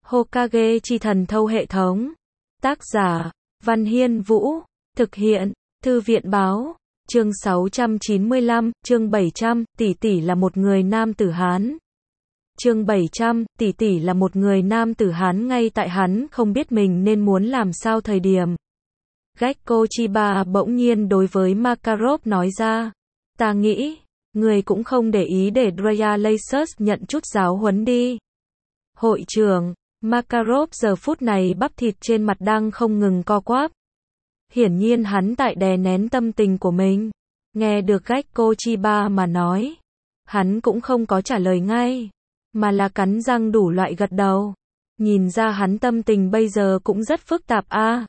Hokage chi thần thâu hệ thống. Tác giả, Văn Hiên Vũ. Thực hiện, Thư viện báo. Chương 695, chương 700, tỷ tỷ là một người nam tử Hán. Chương 700, tỷ tỷ là một người nam tử Hán ngay tại hắn không biết mình nên muốn làm sao thời điểm. Gekko Chiba bỗng nhiên đối với Makarov nói ra. Ta nghĩ, người cũng không để ý để Drea Lasus nhận chút giáo huấn đi. Hội trưởng, Makarov giờ phút này bắp thịt trên mặt đang không ngừng co quắp. Hiển nhiên hắn tại đè nén tâm tình của mình. Nghe được Gekko Chiba mà nói, hắn cũng không có trả lời ngay, mà là cắn răng đủ loại gật đầu. Nhìn ra hắn tâm tình bây giờ cũng rất phức tạp a.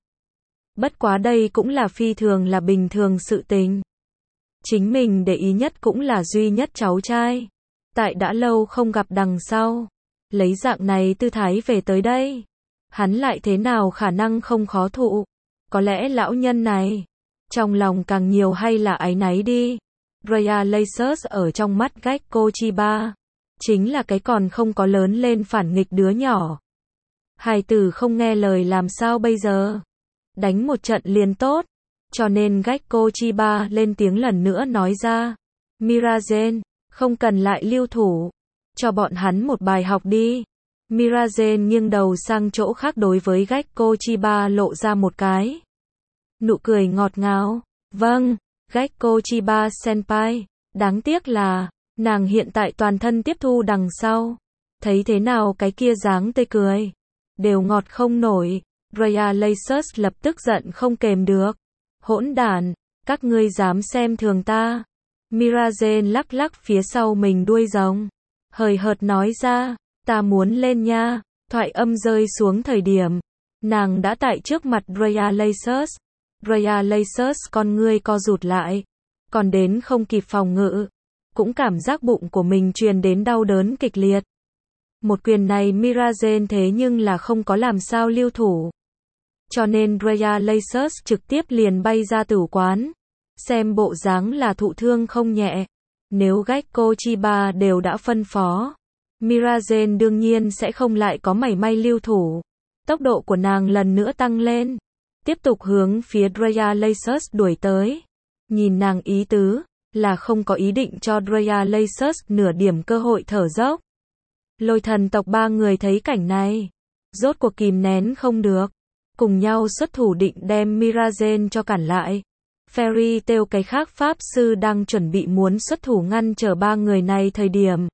Bất quá đây cũng là phi thường là bình thường sự tình. Chính mình để ý nhất cũng là duy nhất cháu trai. Tại đã lâu không gặp đằng sau, lấy dạng này tư thái về tới đây, hắn lại thế nào khả năng không khó thụ. Có lẽ lão nhân này, trong lòng càng nhiều hay là áy náy đi. Drea Lasus ở trong mắt Gekko Chiba, chính là cái còn không có lớn lên phản nghịch đứa nhỏ. Hài tử không nghe lời làm sao bây giờ? Đánh một trận liền tốt. Cho nên Gekko Chiba lên tiếng lần nữa nói ra. Mirazen, không cần lại lưu thủ. Cho bọn hắn một bài học đi. Mirazen nghiêng đầu sang chỗ khác đối với Gekko Chiba lộ ra một cái nụ cười ngọt ngào. Vâng, Gekko Chiba senpai. Đáng tiếc là, nàng hiện tại toàn thân tiếp thu đằng sau. Thấy thế nào cái kia dáng tươi cười, đều ngọt không nổi. Drea Lasus lập tức giận không kềm được. Hỗn đản, các ngươi dám xem thường ta. Mirazen lắc lắc phía sau mình đuôi rồng, hời hợt nói ra, ta muốn lên nha. Thoại âm rơi xuống thời điểm, nàng đã tại trước mặt Drea Lasus. Drea Lasus con ngươi co rụt lại, còn đến không kịp phòng ngự, cũng cảm giác bụng của mình truyền đến đau đớn kịch liệt. Một quyền này Mirazen thế nhưng là không có làm sao lưu thủ. Cho nên Drea Lasus trực tiếp liền bay ra tử quán. Xem bộ dáng là thụ thương không nhẹ. Nếu Gekko Chiba đều đã phân phó, Mirazen đương nhiên sẽ không lại có mảy may lưu thủ. Tốc độ của nàng lần nữa tăng lên, tiếp tục hướng phía Drea Lasus đuổi tới. Nhìn nàng ý tứ, là không có ý định cho Drea Lasus nửa điểm cơ hội thở dốc. Lôi thần tộc ba người thấy cảnh này, rốt cuộc kìm nén không được, cùng nhau xuất thủ định đem Mirazen cho cản lại. Fairy Tail cái khác pháp sư đang chuẩn bị muốn xuất thủ ngăn trở ba người này thời điểm.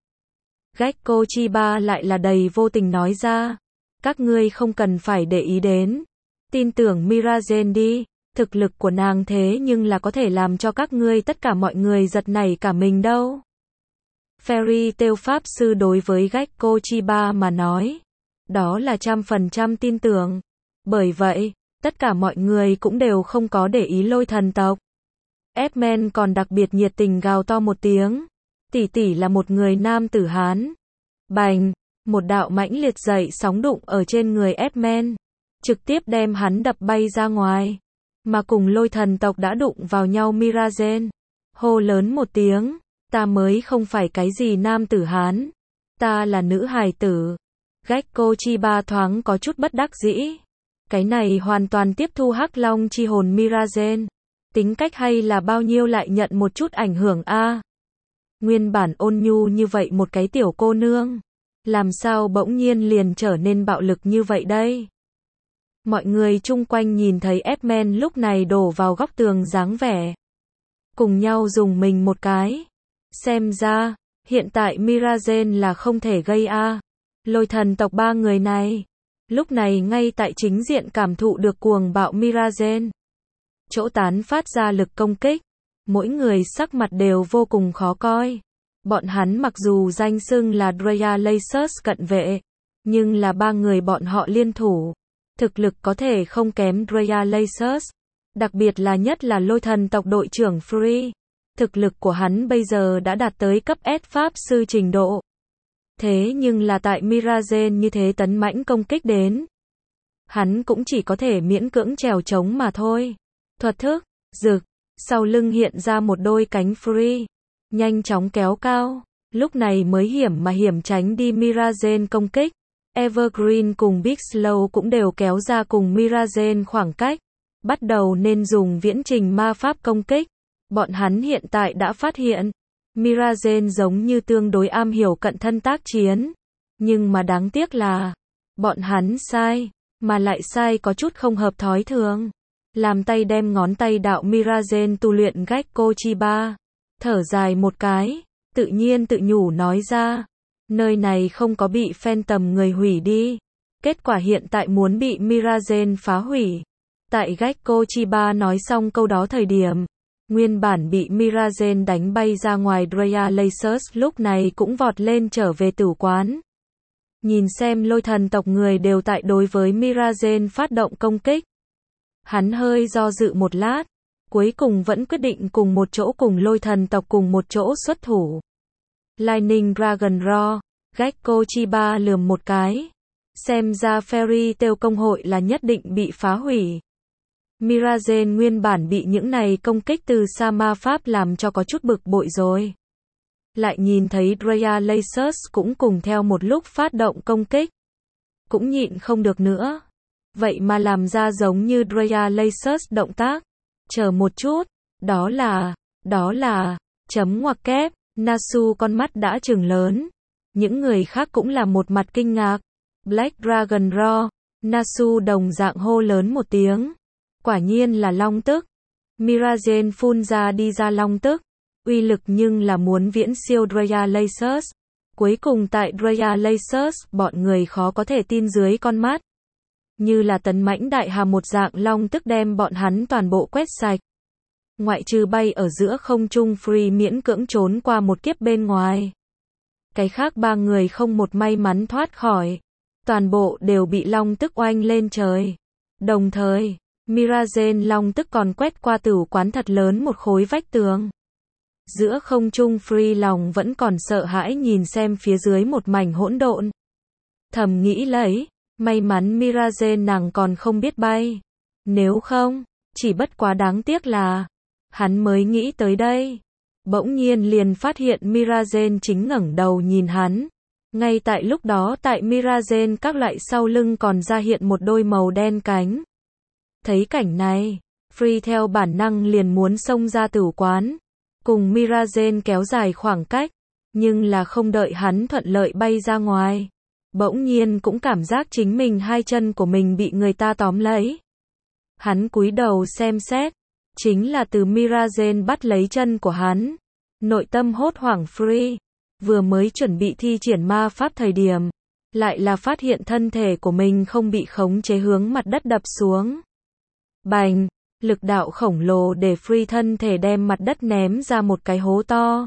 Gekko Chiba lại là đầy vô tình nói ra, các ngươi không cần phải để ý đến. Tin tưởng Mirazen đi, thực lực của nàng thế nhưng là có thể làm cho các ngươi tất cả mọi người giật nảy cả mình đâu. Fairy Tail pháp sư đối với Gekko Chiba mà nói, đó là 100% tin tưởng. Bởi vậy, tất cả mọi người cũng đều không có để ý lôi thần tộc. Edman còn đặc biệt nhiệt tình gào to một tiếng. Tỷ tỷ là một người nam tử Hán. Bành, một đạo mãnh liệt dậy sóng đụng ở trên người Edman, trực tiếp đem hắn đập bay ra ngoài. Mà cùng lôi thần tộc đã đụng vào nhau Mirazen hô lớn một tiếng, ta mới không phải cái gì nam tử Hán, ta là nữ hài tử. Gekko Chiba thoáng có chút bất đắc dĩ. Cái này hoàn toàn tiếp thu hắc long chi hồn Mirazen. Tính cách hay là bao nhiêu lại nhận một chút ảnh hưởng a. Nguyên bản ôn nhu như vậy một cái tiểu cô nương, làm sao bỗng nhiên liền trở nên bạo lực như vậy đây? Mọi người chung quanh nhìn thấy Edman lúc này đổ vào góc tường dáng vẻ, cùng nhau dùng mình một cái. Xem ra, hiện tại Mirazen là không thể gây a. Lôi thần tộc ba người này, lúc này ngay tại chính diện cảm thụ được cuồng bạo Mirazen. Chỗ tán phát ra lực công kích, mỗi người sắc mặt đều vô cùng khó coi. Bọn hắn mặc dù danh xưng là Drea Lasus cận vệ, nhưng là ba người bọn họ liên thủ, thực lực có thể không kém Drea Lasus. Đặc biệt là nhất là lôi thần tộc đội trưởng Free. Thực lực của hắn bây giờ đã đạt tới cấp S pháp sư trình độ. Thế nhưng là tại Mirazen như thế tấn mãnh công kích đến, hắn cũng chỉ có thể miễn cưỡng trèo trống mà thôi. Thuật thức, rực, sau lưng hiện ra một đôi cánh Free, nhanh chóng kéo cao, lúc này mới hiểm mà hiểm tránh đi Mirazen công kích. Evergreen cùng Big Slow cũng đều kéo ra cùng Mirazen khoảng cách, bắt đầu nên dùng viễn trình ma pháp công kích. Bọn hắn hiện tại đã phát hiện, Mirazen giống như tương đối am hiểu cận thân tác chiến. Nhưng mà đáng tiếc là, bọn hắn sai, mà lại sai có chút không hợp thói thường. Làm tay đem ngón tay đạo Mirazen tu luyện Gekko Chiba. Thở dài một cái, tự nhiên tự nhủ nói ra. Nơi này không có bị Phantom người hủy đi. Kết quả hiện tại muốn bị Mirazen phá hủy. Tại Gekko Chiba nói xong câu đó thời điểm, nguyên bản bị Mirazen đánh bay ra ngoài Drea Lasers lúc này cũng vọt lên trở về tử quán. Nhìn xem lôi thần tộc người đều tại đối với Mirazen phát động công kích. Hắn hơi do dự một lát, cuối cùng vẫn quyết định cùng một chỗ cùng lôi thần tộc cùng một chỗ xuất thủ. Lightning Dragon Roar, Gekko Chiba lườm một cái. Xem ra Fairy Tail công hội là nhất định bị phá hủy. Mirazen nguyên bản bị những này công kích từ sa ma pháp làm cho có chút bực bội rồi. Lại nhìn thấy Drea Lasers cũng cùng theo một lúc phát động công kích. Cũng nhịn không được nữa. Vậy mà làm ra giống như Drea Lasers động tác. Chờ một chút, đó là, chấm ngoặc kép, Nasu con mắt đã trừng lớn. Những người khác cũng là một mặt kinh ngạc. Black Dragon Roar, Nasu đồng dạng hô lớn một tiếng. Quả nhiên là long tức. Mirazen phun ra đi ra long tức. Uy lực nhưng là muốn viễn siêu Drea Lasers. Cuối cùng tại Drea Lasers, bọn người khó có thể tin dưới con mắt. Như là tấn mãnh đại hà một dạng long tức đem bọn hắn toàn bộ quét sạch. Ngoại trừ bay ở giữa không trung Free miễn cưỡng trốn qua một kiếp bên ngoài. Cái khác ba người không một may mắn thoát khỏi. Toàn bộ đều bị long tức oanh lên trời. Đồng thời, Mirazen long tức còn quét qua tử quán thật lớn một khối vách tường. Giữa không trung Free lòng vẫn còn sợ hãi nhìn xem phía dưới một mảnh hỗn độn. Thầm nghĩ lấy, may mắn Mirazen nàng còn không biết bay. Nếu không, chỉ bất quá đáng tiếc là, hắn mới nghĩ tới đây. Bỗng nhiên liền phát hiện Mirazen chính ngẩng đầu nhìn hắn. Ngay tại lúc đó tại Mirazen các loại sau lưng còn ra hiện một đôi màu đen cánh. Thấy cảnh này, Free theo bản năng liền muốn xông ra tử quán. Cùng Mirazen kéo dài khoảng cách. Nhưng là không đợi hắn thuận lợi bay ra ngoài. Bỗng nhiên cũng cảm giác chính mình hai chân của mình bị người ta tóm lấy. Hắn cúi đầu xem xét. Chính là từ Mirazen bắt lấy chân của hắn. Nội tâm hốt hoảng Free. Vừa mới chuẩn bị thi triển ma pháp thời điểm. Lại là phát hiện thân thể của mình không bị khống chế hướng mặt đất đập xuống. Bành! Lực đạo khổng lồ để Free thân thể đem mặt đất ném ra một cái hố to.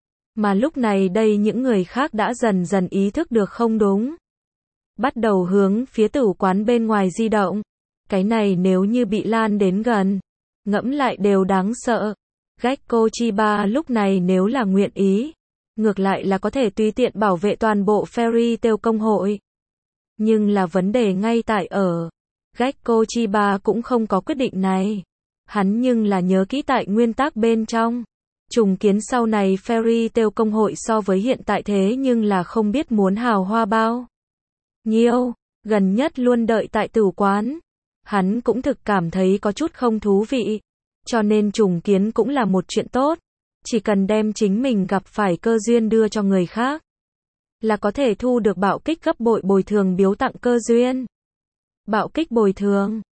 Mà lúc này đây những người khác đã dần dần ý thức được không đúng. Bắt đầu hướng phía tử quán bên ngoài di động. Cái này nếu như bị lan đến gần. Ngẫm lại đều đáng sợ. Gekko Chiba lúc này nếu là nguyện ý. Ngược lại là có thể tùy tiện bảo vệ toàn bộ Fairy Tail công hội. Nhưng là vấn đề ngay tại ở. Gekko Chiba cũng không có quyết định này. Hắn nhưng là nhớ kỹ tại nguyên tắc bên trong. Trùng kiến sau này Fairy Tail công hội so với hiện tại thế nhưng là không biết muốn hào hoa bao nhiêu. Gần nhất luôn đợi tại tử quán. Hắn cũng thực cảm thấy có chút không thú vị. Cho nên trùng kiến cũng là một chuyện tốt. Chỉ cần đem chính mình gặp phải cơ duyên đưa cho người khác. Là có thể thu được bạo kích gấp bội bồi thường biếu tặng cơ duyên. Bạo kích bồi thường.